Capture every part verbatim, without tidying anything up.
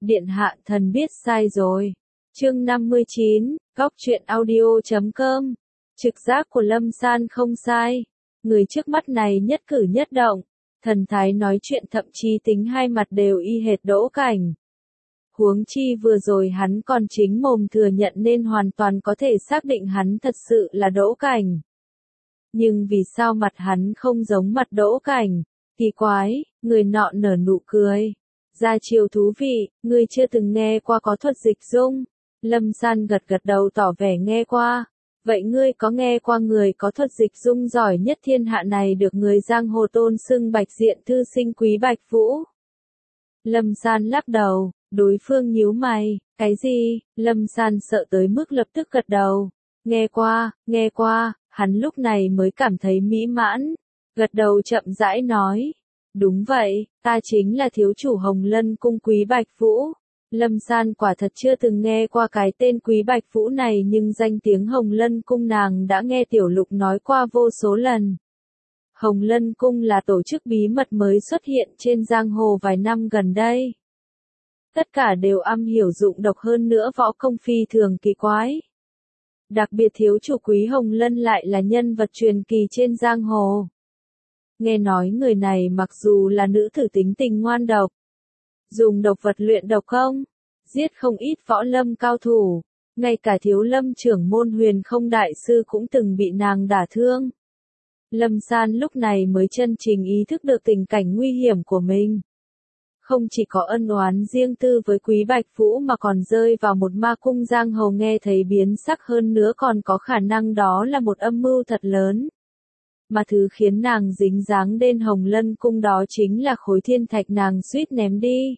Điện hạ thần biết sai rồi. Chương năm mươi chín, Góc truyện audio chấm com. Trực giác của Lâm San không sai. Người trước mắt này nhất cử nhất động, thần thái nói chuyện thậm chí tính hai mặt đều y hệt Đỗ Cảnh. Huống chi vừa rồi hắn còn chính mồm thừa nhận nên hoàn toàn có thể xác định hắn thật sự là Đỗ Cảnh. Nhưng vì sao mặt hắn không giống mặt Đỗ Cảnh? Kỳ quái, người nọ nở nụ cười. Ra chiều thú vị, ngươi chưa từng nghe qua có thuật dịch dung. Lâm San gật gật đầu tỏ vẻ nghe qua. Vậy ngươi có nghe qua người có thuật dịch dung giỏi nhất thiên hạ này được người giang hồ tôn xưng Bạch Diện thư sinh Quý Bạch Vũ? Lâm San lắc đầu, đối phương nhíu mày, cái gì? Lâm San sợ tới mức lập tức gật đầu. Nghe qua, nghe qua, hắn lúc này mới cảm thấy mỹ mãn. Gật đầu chậm rãi nói. Đúng vậy, ta chính là thiếu chủ Hồng Lân cung Quý Bạch Vũ. Lâm San quả thật chưa từng nghe qua cái tên Quý Bạch Vũ này nhưng danh tiếng Hồng Lân cung nàng đã nghe Tiểu Lục nói qua vô số lần. Hồng Lân cung là tổ chức bí mật mới xuất hiện trên giang hồ vài năm gần đây. Tất cả đều am hiểu dụng độc hơn nữa võ công phi thường kỳ quái. Đặc biệt thiếu chủ Quý Hồng Lân lại là nhân vật truyền kỳ trên giang hồ. Nghe nói người này mặc dù là nữ tử tính tình ngoan độc, dùng độc vật luyện độc không, giết không ít võ lâm cao thủ, ngay cả thiếu lâm trưởng môn Huyền Không đại sư cũng từng bị nàng đả thương. Lâm San lúc này mới chân chính ý thức được tình cảnh nguy hiểm của mình. Không chỉ có ân oán riêng tư với Quý Bạch Vũ mà còn rơi vào một ma cung giang hồ nghe thấy biến sắc hơn nữa còn có khả năng đó là một âm mưu thật lớn. Mà thứ khiến nàng dính dáng đến Hồng Lân cung đó chính là khối thiên thạch nàng suýt ném đi.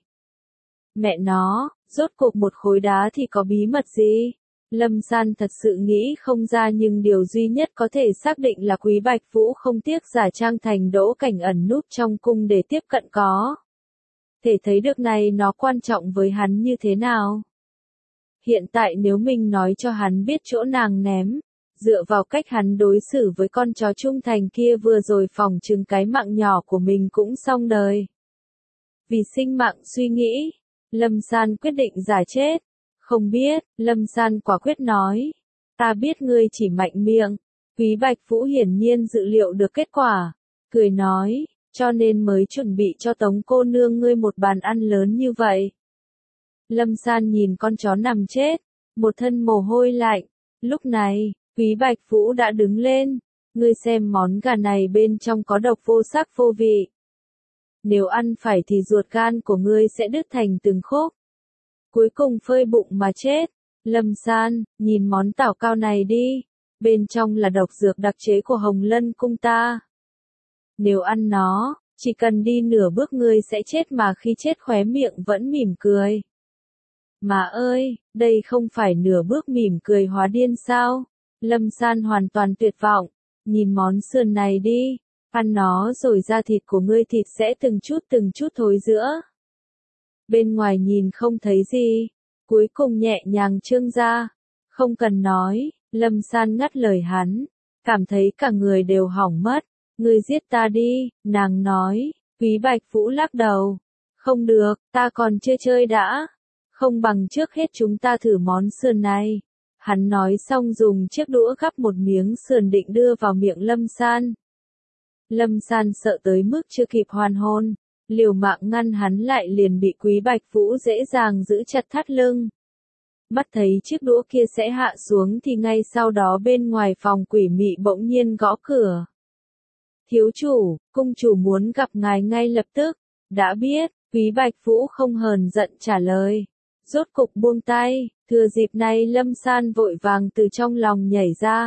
Mẹ nó, rốt cuộc một khối đá thì có bí mật gì? Lâm San thật sự nghĩ không ra nhưng điều duy nhất có thể xác định là Quý Bạch Vũ không tiếc giả trang thành Đỗ Cảnh ẩn núp trong cung để tiếp cận có. Thể thấy được này nó quan trọng với hắn như thế nào. Hiện tại nếu mình nói cho hắn biết chỗ nàng ném, dựa vào cách hắn đối xử với con chó trung thành kia vừa rồi phỏng chừng cái mạng nhỏ của mình cũng xong đời. Vì sinh mạng suy nghĩ, Lâm San quyết định giả chết. Không biết, Lâm San quả quyết nói. Ta biết ngươi chỉ mạnh miệng. Quý Bạch Vũ hiển nhiên dự liệu được kết quả. Cười nói, cho nên mới chuẩn bị cho Tống cô nương ngươi một bàn ăn lớn như vậy. Lâm San nhìn con chó nằm chết, một thân mồ hôi lạnh. Lúc này, Quý Bạch Vũ đã đứng lên. Ngươi xem món gà này bên trong có độc vô sắc vô vị. Nếu ăn phải thì ruột gan của ngươi sẽ đứt thành từng khúc. Cuối cùng phơi bụng mà chết. Lâm San, nhìn món tảo cao này đi. Bên trong là độc dược đặc chế của Hồng Lân cung ta. Nếu ăn nó, chỉ cần đi nửa bước ngươi sẽ chết mà khi chết khóe miệng vẫn mỉm cười. Mà ơi, đây không phải nửa bước mỉm cười hóa điên sao? Lâm San hoàn toàn tuyệt vọng. Nhìn món sườn này đi. Ăn nó rồi da thịt của ngươi thịt sẽ từng chút từng chút thối rữa. Bên ngoài nhìn không thấy gì. Cuối cùng nhẹ nhàng trương ra. Không cần nói, Lâm San ngắt lời hắn. Cảm thấy cả người đều hỏng mất. Ngươi giết ta đi, nàng nói. Quý Bạch Vũ lắc đầu. Không được, ta còn chưa chơi đã. Không bằng trước hết chúng ta thử món sườn này. Hắn nói xong dùng chiếc đũa gắp một miếng sườn định đưa vào miệng Lâm San. Lâm San sợ tới mức chưa kịp hoàn hồn. Liều mạng ngăn hắn lại liền bị Quý Bạch Vũ dễ dàng giữ chặt thắt lưng. Mắt thấy chiếc đũa kia sẽ hạ xuống thì ngay sau đó bên ngoài phòng quỷ mị bỗng nhiên gõ cửa. Thiếu chủ, cung chủ muốn gặp ngài ngay lập tức. Đã biết, Quý Bạch Vũ không hờn giận trả lời. Rốt cục buông tay, thừa dịp này Lâm San vội vàng từ trong lòng nhảy ra.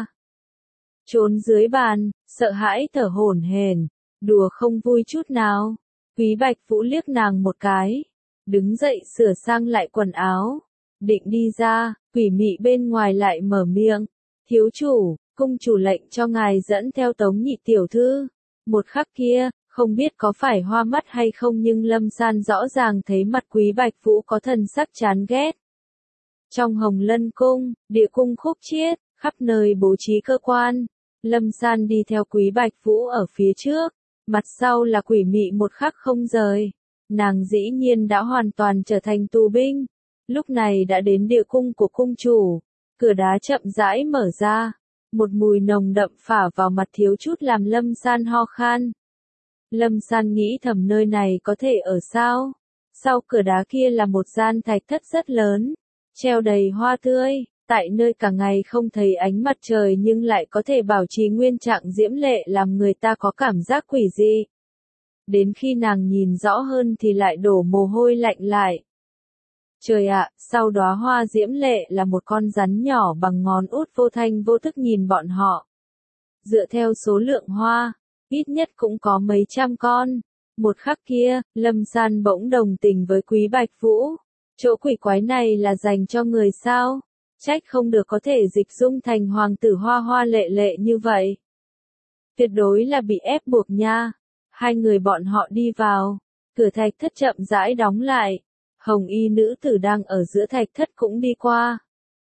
Trốn dưới bàn, sợ hãi thở hổn hển, đùa không vui chút nào. Quý Bạch Vũ liếc nàng một cái, đứng dậy sửa sang lại quần áo, định đi ra, quỷ mị bên ngoài lại mở miệng. Thiếu chủ, cung chủ lệnh cho ngài dẫn theo Tống nhị tiểu thư. Một khắc kia, không biết có phải hoa mắt hay không nhưng Lâm San rõ ràng thấy mặt Quý Bạch Vũ có thần sắc chán ghét. Trong Hồng Lân cung, địa cung khúc chiết, khắp nơi bố trí cơ quan. Lâm San đi theo Quý Bạch Vũ ở phía trước, mặt sau là quỷ mị một khắc không rời. nàng dĩ nhiên đã hoàn toàn trở thành tù binh. Lúc này đã đến địa cung của cung chủ, cửa đá chậm rãi mở ra, một mùi nồng đậm phả vào mặt thiếu chút làm Lâm San ho khan. Lâm San nghĩ thầm nơi này có thể ở sao? Sau cửa đá kia là một gian thạch thất rất lớn, treo đầy hoa tươi, tại nơi cả ngày không thấy ánh mặt trời nhưng lại có thể bảo trì nguyên trạng diễm lệ làm người ta có cảm giác quỷ dị. Đến khi nàng nhìn rõ hơn thì lại đổ mồ hôi lạnh lại. Trời ạ, sau đóa hoa diễm lệ là một con rắn nhỏ bằng ngón út vô thanh vô thức nhìn bọn họ. Dựa theo số lượng hoa, ít nhất cũng có mấy trăm con. Một khắc kia, Lâm San bỗng đồng tình với Quý Bạch Vũ. Chỗ quỷ quái này là dành cho người sao? Trách không được có thể dịch dung thành hoàng tử hoa hoa lệ lệ như vậy. Tuyệt đối là bị ép buộc nha. Hai người bọn họ đi vào, cửa thạch thất chậm rãi đóng lại. Hồng y nữ tử đang ở giữa thạch thất cũng đi qua.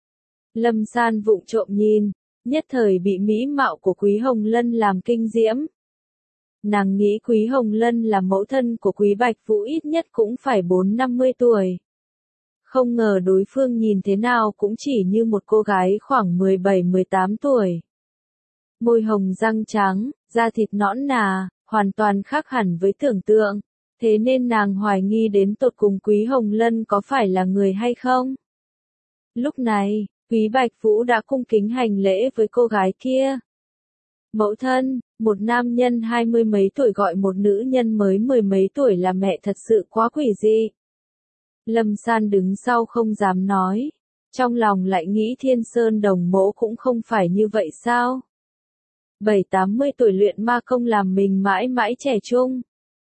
Lâm San vụng trộm nhìn, nhất thời bị mỹ mạo của Quý Hồng Lân làm kinh diễm. Nàng nghĩ Quý Hồng Lân là mẫu thân của Quý Bạch Vũ ít nhất cũng phải bốn năm mươi tuổi. Không ngờ đối phương nhìn thế nào cũng chỉ như một cô gái khoảng mười bảy mười tám tuổi. Môi hồng răng trắng, da thịt nõn nà, hoàn toàn khác hẳn với tưởng tượng. Thế nên nàng hoài nghi đến tột cùng Quý Hồng Lân có phải là người hay không? Lúc này, Quý Bạch Vũ đã cung kính hành lễ với cô gái kia. Mẫu thân, một nam nhân hai mươi mấy tuổi gọi một nữ nhân mới mười mấy tuổi là mẹ thật sự quá quỷ dị. Lâm San đứng sau không dám nói. Trong lòng lại nghĩ Thiên Sơn Đồng Mỗ cũng không phải như vậy sao? Bảy tám mươi tuổi luyện ma công làm mình mãi mãi trẻ trung.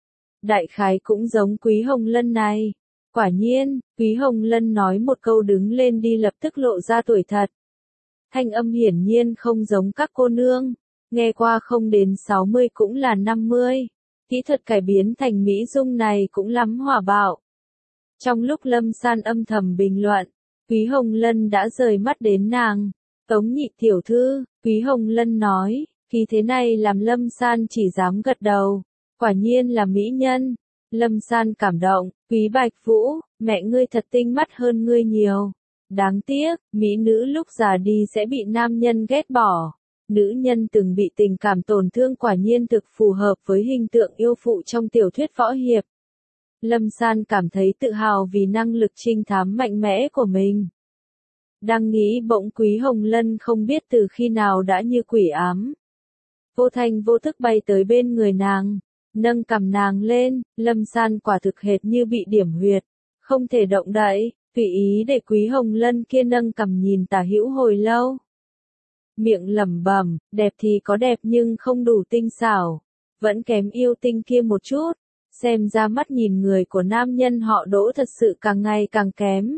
Đại khái cũng giống Quý Hồng Lân này. Quả nhiên, Quý Hồng Lân nói một câu đứng lên đi lập tức lộ ra tuổi thật. Thanh âm hiển nhiên không giống các cô nương. Nghe qua không đến sáu mươi cũng là năm mươi. Kỹ thuật cải biến thành mỹ dung này cũng lắm hỏa bạo. Trong lúc Lâm San âm thầm bình luận, Quý Hồng Lân đã rời mắt đến nàng. Tống nhị tiểu thư, Quý Hồng Lân nói, khi thế này làm Lâm San chỉ dám gật đầu. Quả nhiên là mỹ nhân. Lâm San cảm động, Quý Bạch Vũ, mẹ ngươi thật tinh mắt hơn ngươi nhiều. Đáng tiếc, mỹ nữ lúc già đi sẽ bị nam nhân ghét bỏ. Nữ nhân từng bị tình cảm tổn thương quả nhiên thực phù hợp với hình tượng yêu phụ trong tiểu thuyết võ hiệp. Lâm San cảm thấy tự hào vì năng lực trinh thám mạnh mẽ của mình. Đang nghĩ bỗng Quý Hồng Lân không biết từ khi nào đã như quỷ ám. Vô thanh vô thức bay tới bên người nàng, nâng cằm nàng lên, Lâm San quả thực hệt như bị điểm huyệt, không thể động đậy, tùy ý để Quý Hồng Lân kia nâng cằm nhìn tả hữu hồi lâu. Miệng lẩm bẩm, đẹp thì có đẹp nhưng không đủ tinh xảo, vẫn kém yêu tinh kia một chút, xem ra mắt nhìn người của nam nhân họ Đỗ thật sự càng ngày càng kém.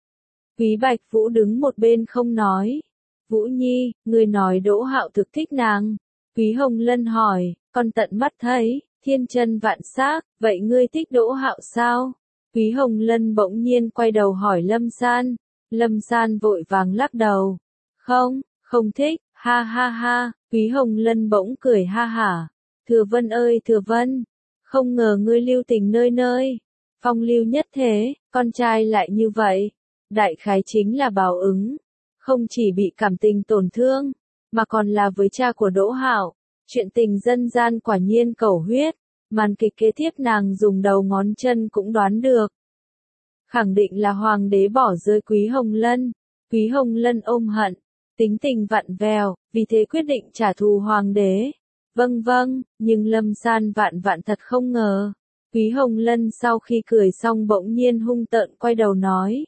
Quý Bạch Vũ đứng một bên không nói. Vũ Nhi, người nói Đỗ Hạo thực thích nàng. Quý Hồng Lân hỏi, con tận mắt thấy, thiên chân vạn xác, vậy ngươi thích Đỗ Hạo sao? Quý Hồng Lân bỗng nhiên quay đầu hỏi Lâm San. Lâm San vội vàng lắc đầu. Không, không thích, ha ha ha, Quý Hồng Lân bỗng cười ha hả. Thừa Vân ơi Thừa Vân, không ngờ ngươi lưu tình nơi nơi. Phong lưu nhất thế, con trai lại như vậy. Đại khái chính là báo ứng. Không chỉ bị cảm tình tổn thương, mà còn là với cha của Đỗ Hạo. Chuyện tình dân gian quả nhiên cầu huyết. Màn kịch kế tiếp nàng dùng đầu ngón chân cũng đoán được. Khẳng định là hoàng đế bỏ rơi Quý Hồng Lân. Quý Hồng Lân ôm hận, tính tình vặn vẹo, vì thế quyết định trả thù hoàng đế. Vâng vâng, nhưng Lâm San vạn vạn thật không ngờ. Quý Hồng Lân sau khi cười xong bỗng nhiên hung tợn quay đầu nói.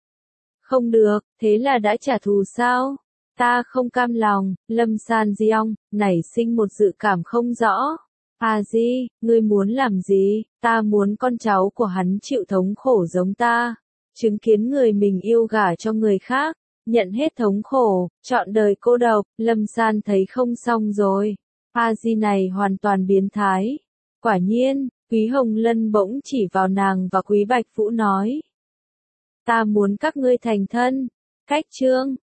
Không được, thế là đã trả thù sao? Ta không cam lòng. Lâm San Diong, nảy sinh một dự cảm không rõ. À gì, ngươi muốn làm gì? Ta muốn con cháu của hắn chịu thống khổ giống ta. Chứng kiến người mình yêu gả cho người khác, nhận hết thống khổ, chọn đời cô độc. Lâm San thấy không xong rồi. A Di này hoàn toàn biến thái. Quả nhiên, Quý Hồng Lân bỗng chỉ vào nàng và Quý Bạch Vũ nói. Ta muốn các ngươi thành thân. Cách chương,